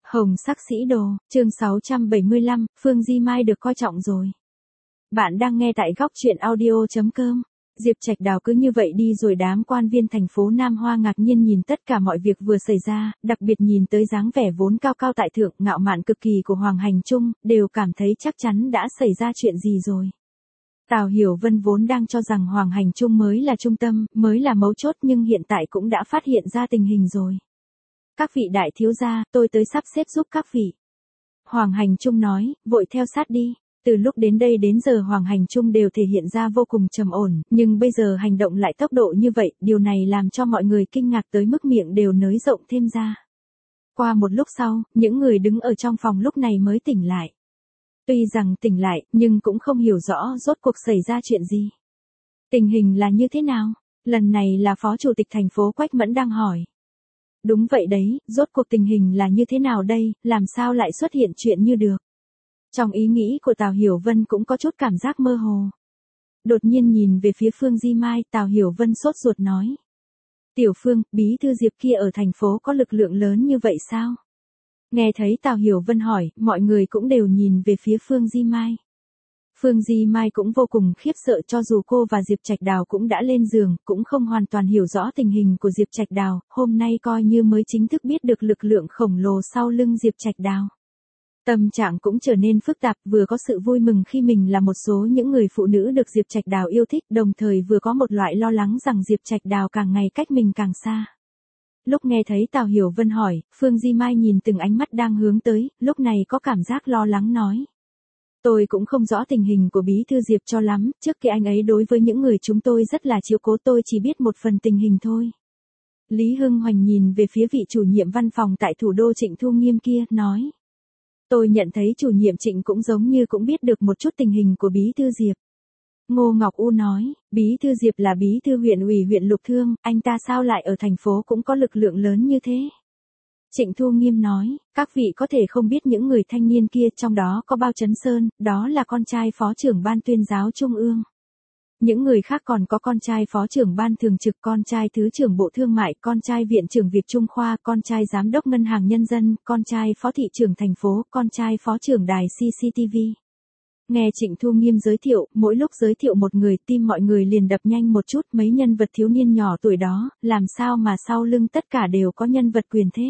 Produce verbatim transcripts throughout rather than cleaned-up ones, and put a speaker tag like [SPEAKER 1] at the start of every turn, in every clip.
[SPEAKER 1] Hồng sắc sĩ đồ, chương sáu trăm bảy mươi lăm, Phương Di Mai được coi trọng rồi. Bạn đang nghe tại góc truyện audio chấm com. Diệp Trạch Đào cứ như vậy đi rồi đám quan viên thành phố Nam Hoa ngạc nhiên nhìn tất cả mọi việc vừa xảy ra, đặc biệt nhìn tới dáng vẻ vốn cao cao tại thượng, ngạo mạn cực kỳ của Hoàng Hành Trung, đều cảm thấy chắc chắn đã xảy ra chuyện gì rồi. Tào Hiểu Vân vốn đang cho rằng Hoàng Hành Trung mới là trung tâm, mới là mấu chốt nhưng hiện tại cũng đã phát hiện ra tình hình rồi. Các vị đại thiếu gia, tôi tới sắp xếp giúp các vị. Hoàng Hành Trung nói, vội theo sát đi. Từ lúc đến đây đến giờ Hoàng Hành Trung đều thể hiện ra vô cùng trầm ổn, nhưng bây giờ hành động lại tốc độ như vậy, điều này làm cho mọi người kinh ngạc tới mức miệng đều nới rộng thêm ra. Qua một lúc sau, những người đứng ở trong phòng lúc này mới tỉnh lại. Tuy rằng tỉnh lại, nhưng cũng không hiểu rõ rốt cuộc xảy ra chuyện gì. Tình hình là như thế nào? Lần này là Phó Chủ tịch thành phố Quách Mẫn đang hỏi. Đúng vậy đấy, rốt cuộc tình hình là như thế nào đây, làm sao lại xuất hiện chuyện như được. Trong ý nghĩ của Tào Hiểu Vân cũng có chút cảm giác mơ hồ. Đột nhiên nhìn về phía Phương Di Mai, Tào Hiểu Vân sốt ruột nói. Tiểu Phương, bí thư Diệp kia ở thành phố có lực lượng lớn như vậy sao? Nghe thấy Tào Hiểu Vân hỏi, mọi người cũng đều nhìn về phía Phương Di Mai. Phương Di Mai cũng vô cùng khiếp sợ, cho dù cô và Diệp Trạch Đào cũng đã lên giường, cũng không hoàn toàn hiểu rõ tình hình của Diệp Trạch Đào, hôm nay coi như mới chính thức biết được lực lượng khổng lồ sau lưng Diệp Trạch Đào. Tâm trạng cũng trở nên phức tạp, vừa có sự vui mừng khi mình là một số những người phụ nữ được Diệp Trạch Đào yêu thích, đồng thời vừa có một loại lo lắng rằng Diệp Trạch Đào càng ngày cách mình càng xa. Lúc nghe thấy Tào Hiểu Vân hỏi, Phương Di Mai nhìn từng ánh mắt đang hướng tới, lúc này có cảm giác lo lắng nói. Tôi cũng không rõ tình hình của bí thư Diệp cho lắm, trước kia anh ấy đối với những người chúng tôi rất là chiếu cố, tôi chỉ biết một phần tình hình thôi. Lý Hưng Hoành nhìn về phía vị chủ nhiệm văn phòng tại thủ đô Trịnh Thu Nghiêm kia, nói. Tôi nhận thấy chủ nhiệm Trịnh cũng giống như cũng biết được một chút tình hình của bí thư Diệp. Ngô Ngọc U nói, bí thư Diệp là bí thư huyện ủy huyện Lục Thương, anh ta sao lại ở thành phố cũng có lực lượng lớn như thế? Trịnh Thu Nghiêm nói, các vị có thể không biết những người thanh niên kia, trong đó có Bao Chấn Sơn, đó là con trai phó trưởng ban tuyên giáo trung ương. Những người khác còn có con trai phó trưởng ban thường trực, con trai thứ trưởng bộ thương mại, con trai viện trưởng Việt Trung Khoa, con trai giám đốc ngân hàng nhân dân, con trai phó thị trưởng thành phố, con trai phó trưởng đài xê xê tê vê. Nghe Trịnh Thu Nghiêm giới thiệu, mỗi lúc giới thiệu một người, tim mọi người liền đập nhanh một chút, mấy nhân vật thiếu niên nhỏ tuổi đó, làm sao mà sau lưng tất cả đều có nhân vật quyền thế.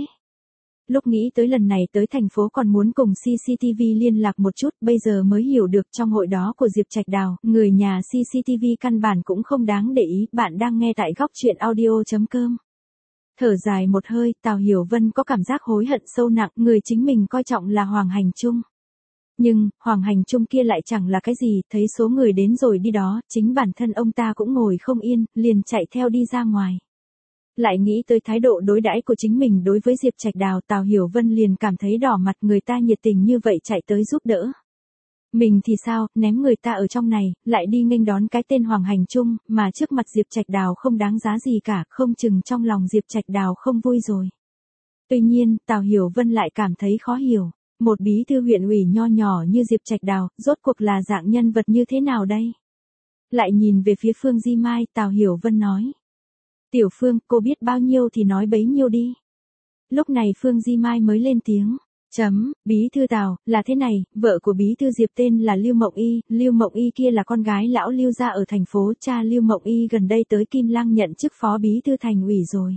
[SPEAKER 1] Lúc nghĩ tới lần này tới thành phố còn muốn cùng xê xê tê vê liên lạc một chút, bây giờ mới hiểu được trong hội đó của Diệp Trạch Đào, người nhà xê xê tê vê căn bản cũng không đáng để ý. Bạn đang nghe tại góc truyện audio chấm com. Thở dài một hơi, Tào Hiểu Vân có cảm giác hối hận sâu nặng, người chính mình coi trọng là Hoàng Hành Trung. Nhưng, Hoàng Hành Trung kia lại chẳng là cái gì, thấy số người đến rồi đi đó, chính bản thân ông ta cũng ngồi không yên, liền chạy theo đi ra ngoài. Lại nghĩ tới thái độ đối đãi của chính mình đối với Diệp Trạch Đào, Tào Hiểu Vân liền cảm thấy đỏ mặt, người ta nhiệt tình như vậy chạy tới giúp đỡ. Mình thì sao, ném người ta ở trong này, lại đi nghênh đón cái tên Hoàng Hành Trung, mà trước mặt Diệp Trạch Đào không đáng giá gì cả, không chừng trong lòng Diệp Trạch Đào không vui rồi. Tuy nhiên, Tào Hiểu Vân lại cảm thấy khó hiểu, một bí thư huyện ủy nho nhỏ như Diệp Trạch Đào, rốt cuộc là dạng nhân vật như thế nào đây? Lại nhìn về phía Phương Di Mai, Tào Hiểu Vân nói. Tiểu Phương, cô biết bao nhiêu thì nói bấy nhiêu đi. Lúc này Phương Di Mai mới lên tiếng. Chấm, bí thư Tào, là thế này, vợ của bí thư Diệp tên là Lưu Mộng Y, Lưu Mộng Y kia là con gái lão Lưu gia ở thành phố, cha Lưu Mộng Y gần đây tới Kim Lăng nhận chức phó bí thư thành ủy rồi.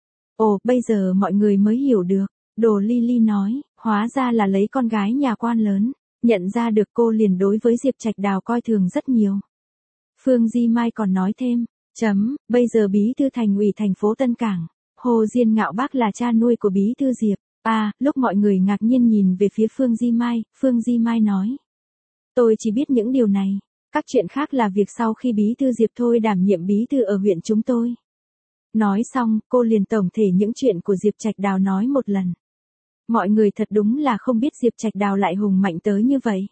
[SPEAKER 1] Ồ, bây giờ mọi người mới hiểu được. Đồ Lily nói, hóa ra là lấy con gái nhà quan lớn, nhận ra được cô liền đối với Diệp Trạch Đào coi thường rất nhiều. Phương Di Mai còn nói thêm. Chấm, bây giờ bí thư thành ủy thành phố Tân Cảng, Hồ Diên Ngạo Bác là cha nuôi của bí thư Diệp. À, lúc mọi người ngạc nhiên nhìn về phía Phương Di Mai, Phương Di Mai nói. Tôi chỉ biết những điều này, các chuyện khác là việc sau khi bí thư Diệp thôi đảm nhiệm bí thư ở huyện chúng tôi. Nói xong, cô liền tổng thể những chuyện của Diệp Trạch Đào nói một lần. Mọi người thật đúng là không biết Diệp Trạch Đào lại hùng mạnh tới như vậy.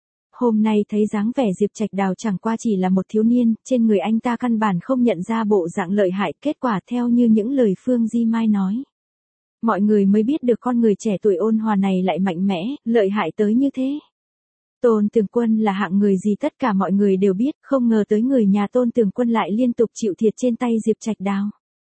[SPEAKER 1] Hôm nay thấy dáng vẻ Diệp Trạch Đào chẳng qua chỉ là một thiếu niên, trên người anh ta căn bản không nhận ra bộ dạng lợi hại, kết quả theo như những lời Phương Di Mai nói. Mọi người mới biết được con người trẻ tuổi ôn hòa này lại mạnh mẽ, lợi hại tới như thế. Tôn Tường Quân là hạng người gì tất cả mọi người đều biết, không ngờ tới người nhà Tôn Tường Quân lại liên tục chịu thiệt trên tay Diệp Trạch Đào.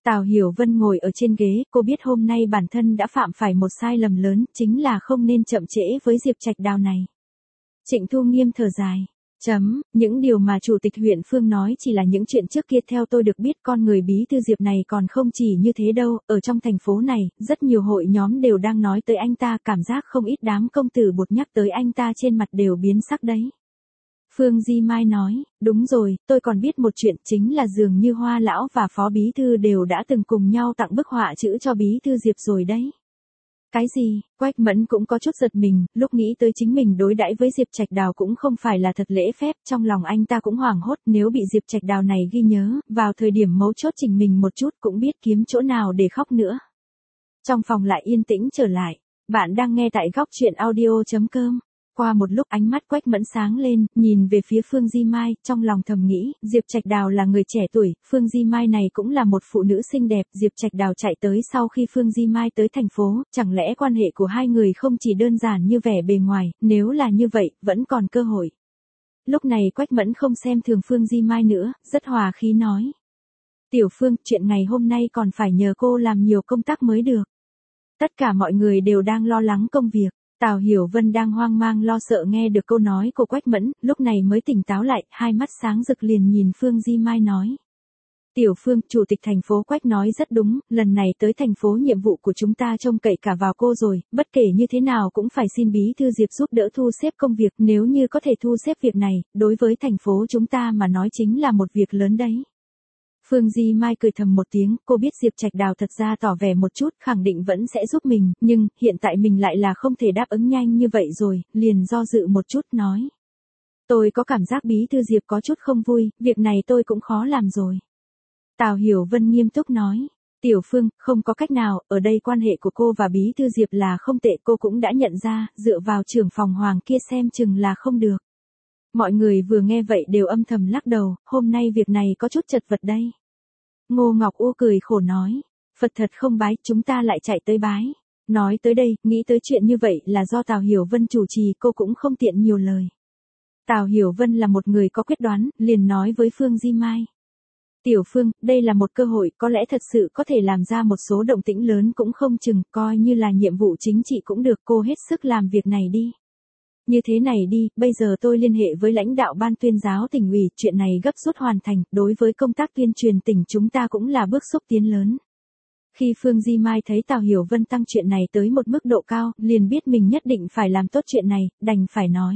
[SPEAKER 1] Tào Hiểu Vân ngồi ở trên ghế, cô biết hôm nay bản thân đã phạm phải một sai lầm lớn, chính là không nên chậm trễ với Diệp Trạch Đào này. Trịnh Thu Nghiêm thở dài. Chấm, những điều mà Chủ tịch huyện Phương nói chỉ là những chuyện trước kia, theo tôi được biết con người bí thư Diệp này còn không chỉ như thế đâu, ở trong thành phố này, rất nhiều hội nhóm đều đang nói tới anh ta, cảm giác không ít đám công tử bột nhắc tới anh ta trên mặt đều biến sắc đấy. Phương Di Mai nói, đúng rồi, tôi còn biết một chuyện, chính là dường như Hoa Lão và Phó Bí Thư đều đã từng cùng nhau tặng bức họa chữ cho Bí Thư Diệp rồi đấy. Cái gì? Quách Mẫn cũng có chút giật mình, lúc nghĩ tới chính mình đối đãi với Diệp Trạch Đào cũng không phải là thật lễ phép, trong lòng anh ta cũng hoảng hốt, nếu bị Diệp Trạch Đào này ghi nhớ, vào thời điểm mấu chốt chỉnh mình một chút cũng biết kiếm chỗ nào để khóc nữa. Trong phòng lại yên tĩnh trở lại, bạn đang nghe tại góc truyện audio chấm com. Qua một lúc ánh mắt Quách Mẫn sáng lên, nhìn về phía Phương Di Mai, trong lòng thầm nghĩ, Diệp Trạch Đào là người trẻ tuổi, Phương Di Mai này cũng là một phụ nữ xinh đẹp, Diệp Trạch Đào chạy tới sau khi Phương Di Mai tới thành phố, chẳng lẽ quan hệ của hai người không chỉ đơn giản như vẻ bề ngoài, nếu là như vậy, vẫn còn cơ hội. Lúc này Quách Mẫn không xem thường Phương Di Mai nữa, rất hòa khí nói. Tiểu Phương, chuyện ngày hôm nay còn phải nhờ cô làm nhiều công tác mới được. Tất cả mọi người đều đang lo lắng công việc. Tào Hiểu Vân đang hoang mang lo sợ nghe được câu nói của Quách Mẫn, lúc này mới tỉnh táo lại, hai mắt sáng rực liền nhìn Phương Di Mai nói. Tiểu Phương, Chủ tịch thành phố Quách nói rất đúng, lần này tới thành phố nhiệm vụ của chúng ta trông cậy cả vào cô rồi, bất kể như thế nào cũng phải xin Bí Thư Diệp giúp đỡ thu xếp công việc, nếu như có thể thu xếp việc này, đối với thành phố chúng ta mà nói chính là một việc lớn đấy. Phương Di Mai cười thầm một tiếng, cô biết Diệp Trạch Đào thật ra tỏ vẻ một chút, khẳng định vẫn sẽ giúp mình, nhưng, hiện tại mình lại là không thể đáp ứng nhanh như vậy rồi, liền do dự một chút nói. Tôi có cảm giác Bí Thư Diệp có chút không vui, việc này tôi cũng khó làm rồi. Tào Hiểu Vân nghiêm túc nói. Tiểu Phương, không có cách nào, ở đây quan hệ của cô và Bí Thư Diệp là không tệ, cô cũng đã nhận ra, dựa vào trưởng phòng Hoàng kia xem chừng là không được. Mọi người vừa nghe vậy đều âm thầm lắc đầu, hôm nay việc này có chút chật vật đây. Ngô Ngọc U cười khổ nói, Phật thật không bái, chúng ta lại chạy tới bái. Nói tới đây, nghĩ tới chuyện như vậy là do Tào Hiểu Vân chủ trì, cô cũng không tiện nhiều lời. Tào Hiểu Vân là một người có quyết đoán, liền nói với Phương Di Mai. Tiểu Phương, đây là một cơ hội, có lẽ thật sự có thể làm ra một số động tĩnh lớn cũng không chừng, coi như là nhiệm vụ chính trị cũng được, cô hết sức làm việc này đi. Như thế này đi, bây giờ tôi liên hệ với lãnh đạo ban tuyên giáo tỉnh ủy, chuyện này gấp rút hoàn thành, đối với công tác tuyên truyền tỉnh chúng ta cũng là bước xúc tiến lớn. Khi Phương Di Mai thấy Tào Hiểu Vân tăng chuyện này tới một mức độ cao, liền biết mình nhất định phải làm tốt chuyện này, đành phải nói.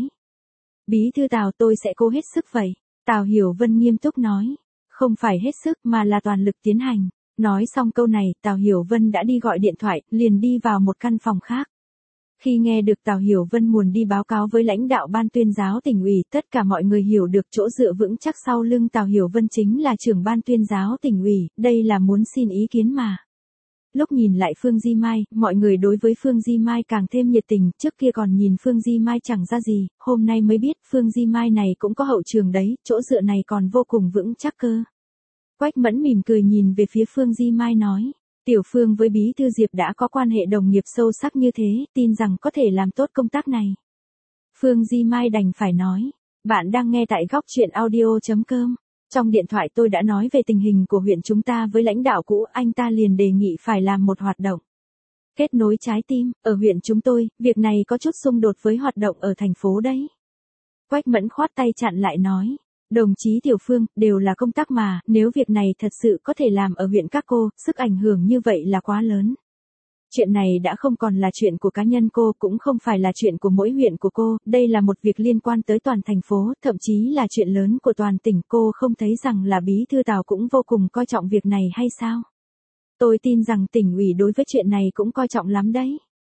[SPEAKER 1] Bí thư Tào, tôi sẽ cố hết sức vậy. Tào Hiểu Vân nghiêm túc nói, không phải hết sức mà là toàn lực tiến hành. Nói xong câu này, Tào Hiểu Vân đã đi gọi điện thoại, liền đi vào một căn phòng khác. Khi nghe được Tào Hiểu Vân muốn đi báo cáo với lãnh đạo ban tuyên giáo tỉnh ủy, tất cả mọi người hiểu được chỗ dựa vững chắc sau lưng Tào Hiểu Vân chính là trưởng ban tuyên giáo tỉnh ủy, đây là muốn xin ý kiến mà. Lúc nhìn lại Phương Di Mai, mọi người đối với Phương Di Mai càng thêm nhiệt tình, trước kia còn nhìn Phương Di Mai chẳng ra gì, hôm nay mới biết Phương Di Mai này cũng có hậu trường đấy, chỗ dựa này còn vô cùng vững chắc cơ. Quách Mẫn mỉm cười nhìn về phía Phương Di Mai nói. Tiểu Phương với Bí Thư Diệp đã có quan hệ đồng nghiệp sâu sắc như thế, tin rằng có thể làm tốt công tác này. Phương Di Mai đành phải nói, bạn đang nghe tại góc truyện audio chấm com. Trong điện thoại tôi đã nói về tình hình của huyện chúng ta với lãnh đạo cũ, anh ta liền đề nghị phải làm một hoạt động. Kết nối trái tim, ở huyện chúng tôi, việc này có chút xung đột với hoạt động ở thành phố đấy. Quách Mẫn khoát tay chặn lại nói. Đồng chí Tiểu Phương, đều là công tác mà, nếu việc này thật sự có thể làm ở huyện các cô, sức ảnh hưởng như vậy là quá lớn. Chuyện này đã không còn là chuyện của cá nhân cô, cũng không phải là chuyện của mỗi huyện của cô, đây là một việc liên quan tới toàn thành phố, thậm chí là chuyện lớn của toàn tỉnh, cô không thấy rằng là Bí Thư Tào cũng vô cùng coi trọng việc này hay sao? Tôi tin rằng tỉnh ủy đối với chuyện này cũng coi trọng lắm đấy.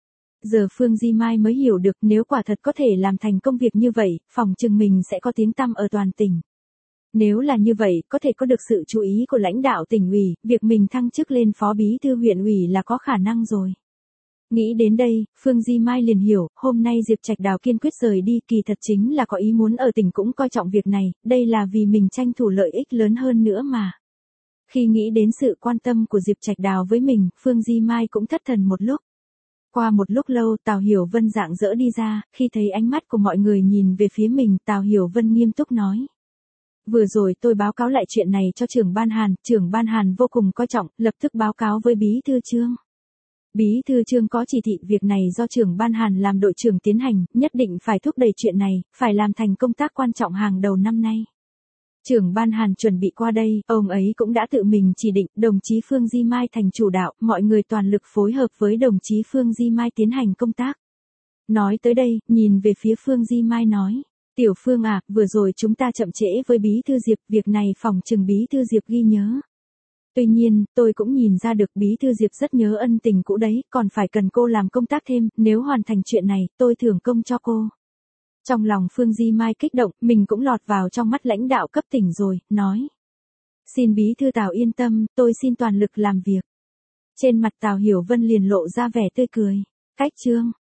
[SPEAKER 1] Giờ Phương Di Mai mới hiểu được nếu quả thật có thể làm thành công việc như vậy, phòng chừng mình sẽ có tiếng tăm ở toàn tỉnh. Nếu là như vậy, có thể có được sự chú ý của lãnh đạo tỉnh ủy, việc mình thăng chức lên phó bí thư huyện ủy là có khả năng rồi. Nghĩ đến đây, Phương Di Mai liền hiểu, hôm nay Diệp Trạch Đào kiên quyết rời đi, kỳ thật chính là có ý muốn ở tỉnh cũng coi trọng việc này, đây là vì mình tranh thủ lợi ích lớn hơn nữa mà. Khi nghĩ đến sự quan tâm của Diệp Trạch Đào với mình, Phương Di Mai cũng thất thần một lúc. Qua một lúc lâu, Tào Hiểu Vân rạng rỡ đi ra, khi thấy ánh mắt của mọi người nhìn về phía mình, Tào Hiểu Vân nghiêm túc nói. Vừa rồi tôi báo cáo lại chuyện này cho trưởng ban Hàn, trưởng ban Hàn vô cùng coi trọng, lập tức báo cáo với bí thư Trương. Bí thư Trương có chỉ thị việc này do trưởng ban Hàn làm đội trưởng tiến hành, nhất định phải thúc đẩy chuyện này, phải làm thành công tác quan trọng hàng đầu năm nay. Trưởng ban Hàn chuẩn bị qua đây, ông ấy cũng đã tự mình chỉ định đồng chí Phương Di Mai thành chủ đạo, mọi người toàn lực phối hợp với đồng chí Phương Di Mai tiến hành công tác. Nói tới đây, nhìn về phía Phương Di Mai nói, Tiểu Phương à, vừa rồi chúng ta chậm trễ với bí thư Diệp, việc này phòng trừng bí thư Diệp ghi nhớ. Tuy nhiên, tôi cũng nhìn ra được bí thư Diệp rất nhớ ân tình cũ đấy, còn phải cần cô làm công tác thêm, nếu hoàn thành chuyện này, tôi thưởng công cho cô. Trong lòng Phương Di Mai kích động, mình cũng lọt vào trong mắt lãnh đạo cấp tỉnh rồi, nói. Xin bí thư Tào yên tâm, tôi xin toàn lực làm việc. Trên mặt Tào Hiểu Vân liền lộ ra vẻ tươi cười. Cách Trương.